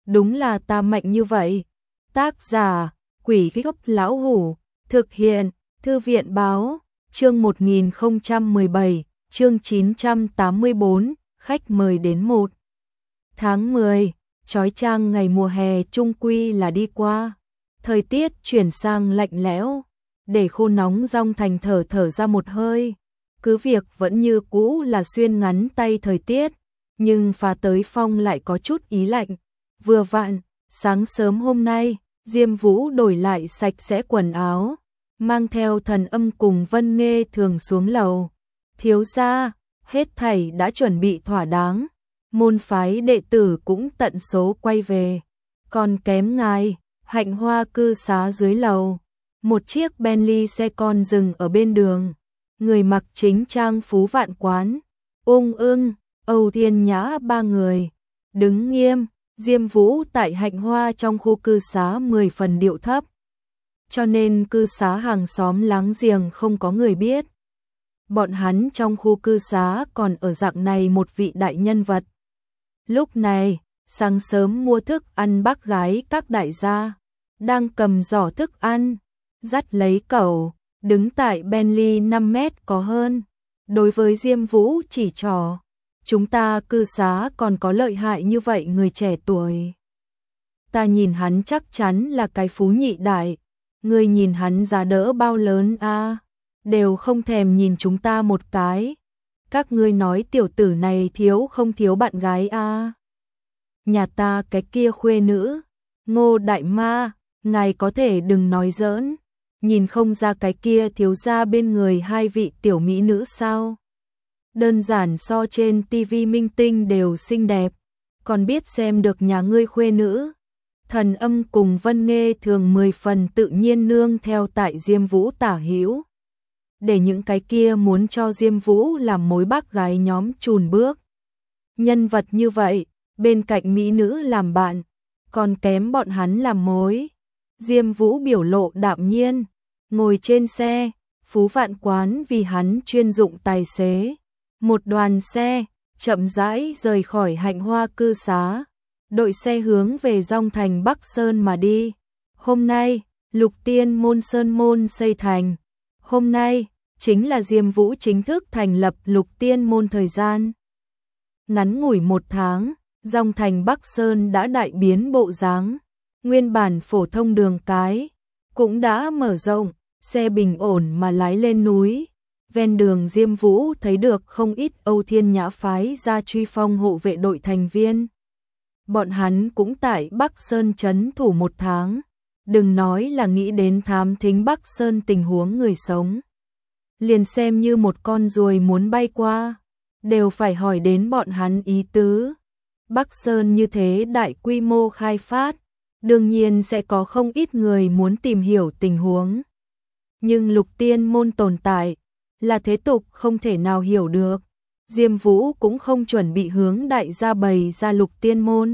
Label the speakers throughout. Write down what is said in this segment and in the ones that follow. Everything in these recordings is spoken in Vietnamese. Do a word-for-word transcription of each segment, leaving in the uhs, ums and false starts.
Speaker 1: đúng là ta mạnh như vậy. Tác giả, Quỷ Gốc Lão Hủ, thực hiện, Thư viện Báo, chương một nghìn không trăm mười bảy, chương chín trăm tám mươi tư, khách mời đến một. Tháng mười, chói chang ngày mùa hè chung quy là đi qua. Thời tiết chuyển sang lạnh lẽo, để khô nóng Dong Thành thở thở ra một hơi. Cứ việc vẫn như cũ là xuyên ngắn tay thời tiết, nhưng pha tới phong lại có chút ý lạnh. Vừa vặn, sáng sớm hôm nay, Diêm Vũ đổi lại sạch sẽ quần áo, mang theo Thần Âm cùng Vân Nghê Thường xuống lầu. Thiếu gia, hết thảy đã chuẩn bị thỏa đáng, môn phái đệ tử cũng tận số quay về. Còn kém ngài, Hạnh Hoa cư xá dưới lầu. Một chiếc Bentley xe con dừng ở bên đường. Người mặc chính trang Phú Vạn Quán, Ung Ưng, Âu Thiên Nhã ba người đứng nghiêm. Diêm Vũ tại Hạnh Hoa trong khu cư xá mười phần điệu thấp, cho nên cư xá hàng xóm láng giềng không có người biết. Bọn hắn trong khu cư xá còn ở dạng này một vị đại nhân vật. Lúc này, sáng sớm mua thức ăn bác gái các đại gia, đang cầm giỏ thức ăn, dắt lấy cẩu, đứng tại Bentley năm mét có hơn. Đối với Diêm Vũ chỉ trỏ, chúng ta cư xá còn có lợi hại như vậy người trẻ tuổi. Ta nhìn hắn chắc chắn là cái phú nhị đại, người nhìn hắn giá đỡ bao lớn a, à, đều không thèm nhìn chúng ta một cái. Các ngươi nói tiểu tử này thiếu không thiếu bạn gái a? À? Nhà ta cái kia khuê nữ, Ngô đại ma, ngài có thể đừng nói giỡn, nhìn không ra cái kia thiếu gia bên người hai vị tiểu mỹ nữ sao? Đơn giản so trên tivi minh tinh đều xinh đẹp, còn biết xem được nhà ngươi khuê nữ. Thần Âm cùng Vân Nghê Thường mười phần tự nhiên nương theo tại Diêm Vũ tả hữu, để những cái kia muốn cho Diêm Vũ làm mối bác gái nhóm chùn bước. Nhân vật như vậy, bên cạnh mỹ nữ làm bạn, còn kém bọn hắn làm mối. Diêm Vũ biểu lộ đạm nhiên, ngồi trên xe, Phú Vạn Quán vì hắn chuyên dụng tài xế. Một đoàn xe, chậm rãi rời khỏi Hạnh Hoa cư xá, đội xe hướng về Dong Thành Bắc Sơn mà đi. Hôm nay, Lục Tiên môn Sơn môn xây thành. Hôm nay, chính là Diêm Vũ chính thức thành lập Lục Tiên môn thời gian. Ngắn ngủi một tháng, Dong Thành Bắc Sơn đã đại biến bộ dáng. Nguyên bản phổ thông đường cái, cũng đã mở rộng, xe bình ổn mà lái lên núi. Ven đường Diêm Vũ thấy được không ít Âu Thiên Nhã phái ra truy phong hộ vệ đội thành viên. Bọn hắn cũng tại Bắc Sơn trấn thủ một tháng, đừng nói là nghĩ đến thám thính Bắc Sơn tình huống người sống. Liền xem như một con ruồi muốn bay qua, đều phải hỏi đến bọn hắn ý tứ. Bắc Sơn như thế đại quy mô khai phát, đương nhiên sẽ có không ít người muốn tìm hiểu tình huống. Nhưng Lục Tiên môn tồn tại, là thế tục không thể nào hiểu được. Diêm Vũ cũng không chuẩn bị hướng đại gia bày ra Lục Tiên môn.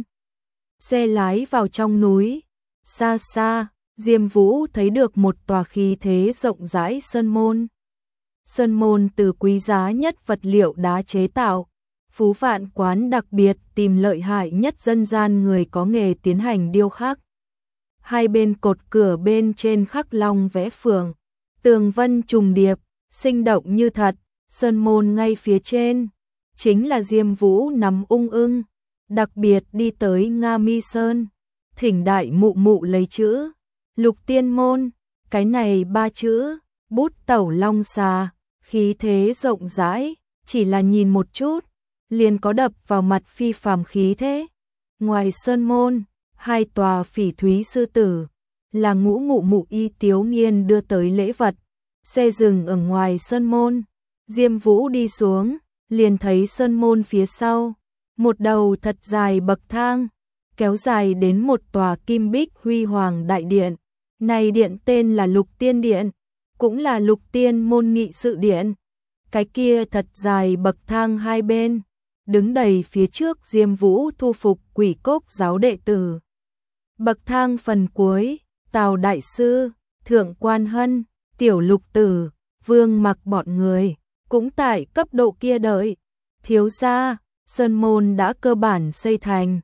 Speaker 1: Xe lái vào trong núi, xa xa, Diêm Vũ thấy được một tòa khí thế rộng rãi sơn môn. Sơn môn từ quý giá nhất vật liệu đá chế tạo, Phú Vạn Quán đặc biệt tìm lợi hại nhất dân gian người có nghề tiến hành điêu khắc. Hai bên cột cửa bên trên khắc long vẽ phượng, tường vân trùng điệp, sinh động như thật. Sơn môn ngay phía trên chính là Diêm Vũ nắm Ung Ưng, đặc biệt đi tới Nga Mi Sơn, thỉnh đại mụ mụ lấy chữ Lục Tiên môn, cái này ba chữ, bút tẩu long xà, khí thế rộng rãi, chỉ là nhìn một chút, liền có đập vào mặt phi phàm khí thế. Ngoài sơn môn, hai tòa phỉ thúy sư tử, là ngũ ngụ mụ Y Tiếu Nghiên đưa tới lễ vật. Xe dừng ở ngoài sơn môn, Diêm Vũ đi xuống, liền thấy sơn môn phía sau, một đầu thật dài bậc thang, kéo dài đến một tòa kim bích huy hoàng đại điện. Này điện tên là Lục Tiên Điện, cũng là Lục Tiên môn nghị sự điện. Cái kia thật dài bậc thang hai bên, đứng đầy phía trước Diêm Vũ thu phục Quỷ Cốc giáo đệ tử. Bậc thang phần cuối, Tào đại sư, Thượng Quan Hân, Tiểu Lục Tử, Vương Mặc bọn người, cũng tại cấp độ kia đợi. Thiếu gia, sơn môn đã cơ bản xây thành.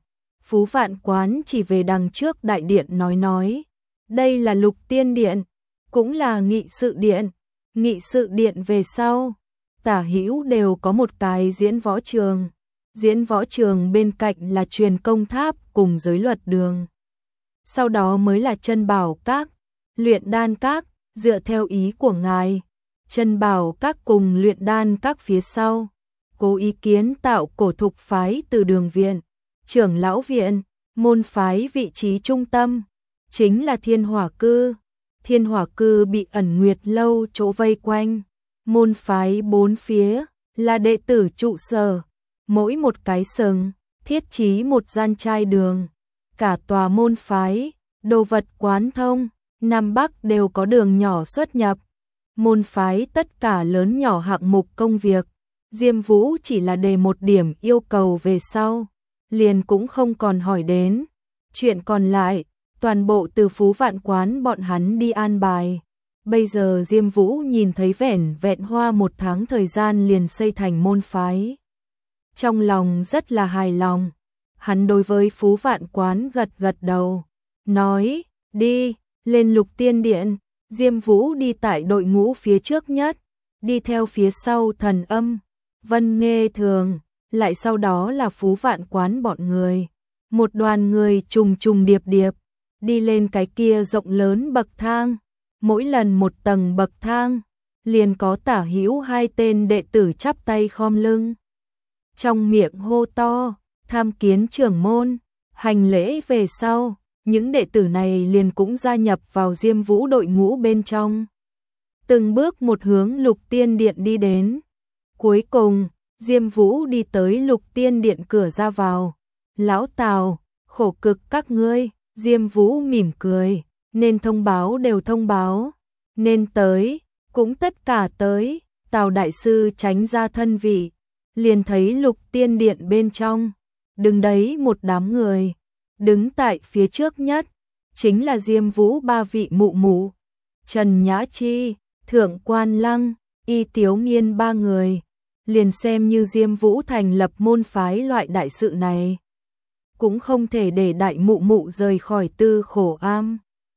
Speaker 1: Phú Vạn Quán chỉ về đằng trước đại điện nói nói, đây là Lục Tiên Điện, cũng là nghị sự điện, nghị sự điện về sau, tả hữu đều có một cái diễn võ trường, diễn võ trường bên cạnh là truyền công tháp cùng giới luật đường. Sau đó mới là chân bảo các, luyện đan các, dựa theo ý của ngài, chân bảo các cùng luyện đan các phía sau, cố ý kiến tạo cổ thục phái từ đường viện, trưởng lão viện, môn phái vị trí trung tâm, chính là Thiên Hỏa Cư. Thiên Hỏa Cư bị Ẩn Nguyệt Lâu chỗ vây quanh, môn phái bốn phía là đệ tử trụ sở, mỗi một cái sừng thiết trí một gian trai đường, cả tòa môn phái, đồ vật quán thông, Nam Bắc đều có đường nhỏ xuất nhập. Môn phái tất cả lớn nhỏ hạng mục công việc, Diêm Vũ chỉ là đề một điểm yêu cầu về sau, liền cũng không còn hỏi đến. Chuyện còn lại, toàn bộ từ Phú Vạn Quán bọn hắn đi an bài. Bây giờ Diêm Vũ nhìn thấy vẻn vẹn hoa một tháng thời gian liền xây thành môn phái. Trong lòng rất là hài lòng, hắn đối với Phú Vạn Quán gật gật đầu, nói, đi, lên Lục Tiên Điện. Diêm Vũ đi tại đội ngũ phía trước nhất, đi theo phía sau Thần Âm, Vân Nghê Thường, lại sau đó là Phú Vạn Quán bọn người. Một đoàn người trùng trùng điệp điệp, đi lên cái kia rộng lớn bậc thang, mỗi lần một tầng bậc thang, liền có tả hữu hai tên đệ tử chắp tay khom lưng. Trong miệng hô to, tham kiến trưởng môn, hành lễ về sau. Những đệ tử này liền cũng gia nhập vào Diêm Vũ đội ngũ bên trong. Từng bước một hướng Lục Tiên Điện đi đến. Cuối cùng, Diêm Vũ đi tới Lục Tiên Điện cửa ra vào. Lão Tào, khổ cực các ngươi. Diêm Vũ mỉm cười, nên thông báo đều thông báo, nên tới, cũng tất cả tới. Tào đại sư tránh ra thân vị, liền thấy Lục Tiên Điện bên trong, đứng đấy một đám người. Đứng tại phía trước nhất, chính là Diêm Vũ ba vị mụ mụ, Trần Nhã Chi, Thượng Quan Lăng, Y Tiếu Nghiên ba người, liền xem như Diêm Vũ thành lập môn phái loại đại sự này. Cũng không thể để đại mụ mụ rời khỏi Tư Khổ Am.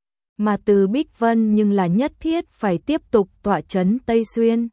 Speaker 1: Mà Từ Bích Vân nhưng là nhất thiết phải tiếp tục tọa trấn Tây Xuyên.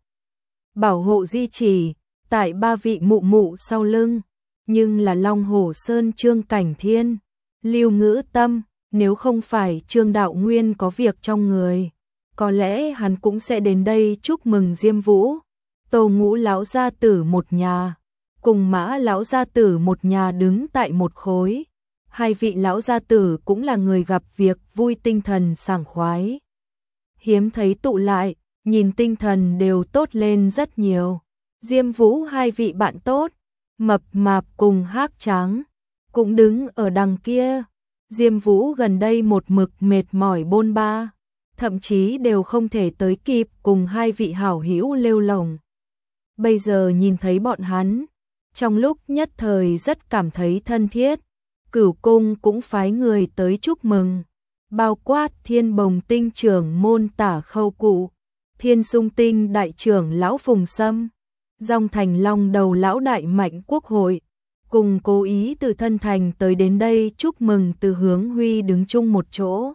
Speaker 1: Bảo hộ di trì, tại ba vị mụ mụ sau lưng, nhưng là Long Hổ Sơn Trương Cảnh Thiên. Lưu Ngữ Tâm, nếu không phải Trương Đạo Nguyên có việc trong người, có lẽ hắn cũng sẽ đến đây chúc mừng Diêm Vũ. Tô Ngũ lão gia tử một nhà, cùng Mã lão gia tử một nhà đứng tại một khối. Hai vị lão gia tử cũng là người gặp việc vui tinh thần sảng khoái. Hiếm thấy tụ lại, nhìn tinh thần đều tốt lên rất nhiều. Diêm Vũ hai vị bạn tốt, Mập Mạp cùng Hắc Tráng, cũng đứng ở đằng kia. Diêm Vũ gần đây một mực mệt mỏi bôn ba, thậm chí đều không thể tới kịp cùng hai vị hảo hữu lêu lồng. Bây giờ nhìn thấy bọn hắn, trong lúc nhất thời rất cảm thấy thân thiết. Cửu Cung cũng phái người tới chúc mừng, bao quát Thiên Bồng Tinh trưởng môn Tả Khâu Cụ, Thiên Sung Tinh đại trưởng lão Phùng Sâm, Dòng Thành Long đầu lão đại Mạnh Quốc hội, cùng cố ý từ thân thành tới đến đây chúc mừng Từ Hướng Huy đứng chung một chỗ.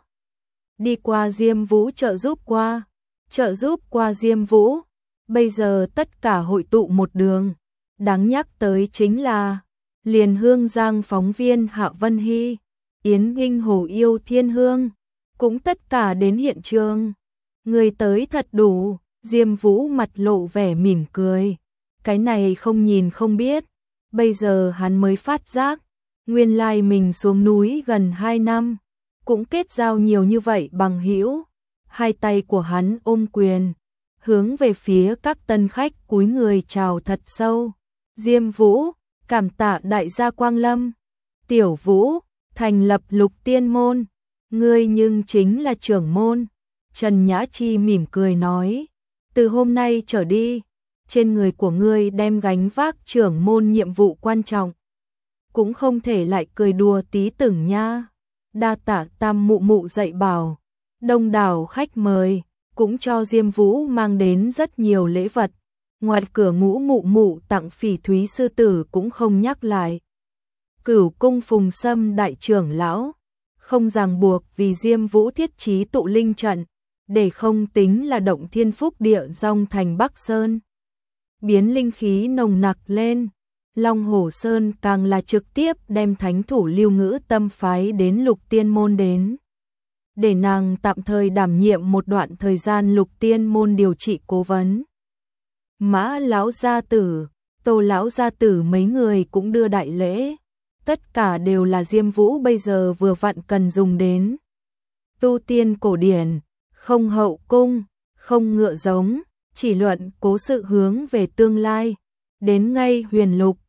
Speaker 1: Đi qua Diêm Vũ trợ giúp qua, trợ giúp qua Diêm Vũ, bây giờ tất cả hội tụ một đường. Đáng nhắc tới chính là liền Hương Giang phóng viên Hạ Vân Hy, Yến Nghinh Hồ Yêu Thiên Hương, cũng tất cả đến hiện trường. Người tới thật đủ, Diêm Vũ mặt lộ vẻ mỉm cười. Cái này không nhìn không biết. Bây giờ hắn mới phát giác, nguyên lai mình xuống núi gần hai năm, cũng kết giao nhiều như vậy bằng hữu. Hai tay của hắn ôm quyền, hướng về phía các tân khách cúi người chào thật sâu. Diêm Vũ, cảm tạ đại gia Quang Lâm. Tiểu Vũ, thành lập Lục Tiên môn, ngươi nhưng chính là trưởng môn. Trần Nhã Chi mỉm cười nói, từ hôm nay trở đi, trên người của ngươi đem gánh vác trưởng môn nhiệm vụ quan trọng. Cũng không thể lại cười đùa tí tưởng nha. Đa tạ Tam mụ mụ dạy bảo. Đông đảo khách mời, cũng cho Diêm Vũ mang đến rất nhiều lễ vật. Ngoài cửa Ngũ mụ mụ tặng Phỉ Thúy sư tử cũng không nhắc lại. Cửu cung Phùng Sâm đại trưởng lão, không ràng buộc vì Diêm Vũ thiết trí tụ linh trận, để không tính là động thiên phúc địa dòng thành Bắc Sơn. Biến linh khí nồng nặc lên, Long Hổ Sơn càng là trực tiếp đem thánh thủ Lưu Ngữ Tâm phái đến Lục Tiên Môn đến. Để nàng tạm thời đảm nhiệm một đoạn thời gian Lục Tiên Môn điều trị cố vấn. Mã lão gia tử, Tô lão gia tử mấy người cũng đưa đại lễ. Tất cả đều là Diêm Vũ bây giờ vừa vặn cần dùng đến. Tu tiên cổ điển, không hậu cung, không ngựa giống, chỉ luận cố sự hướng về tương lai. Đến ngay huyền lục,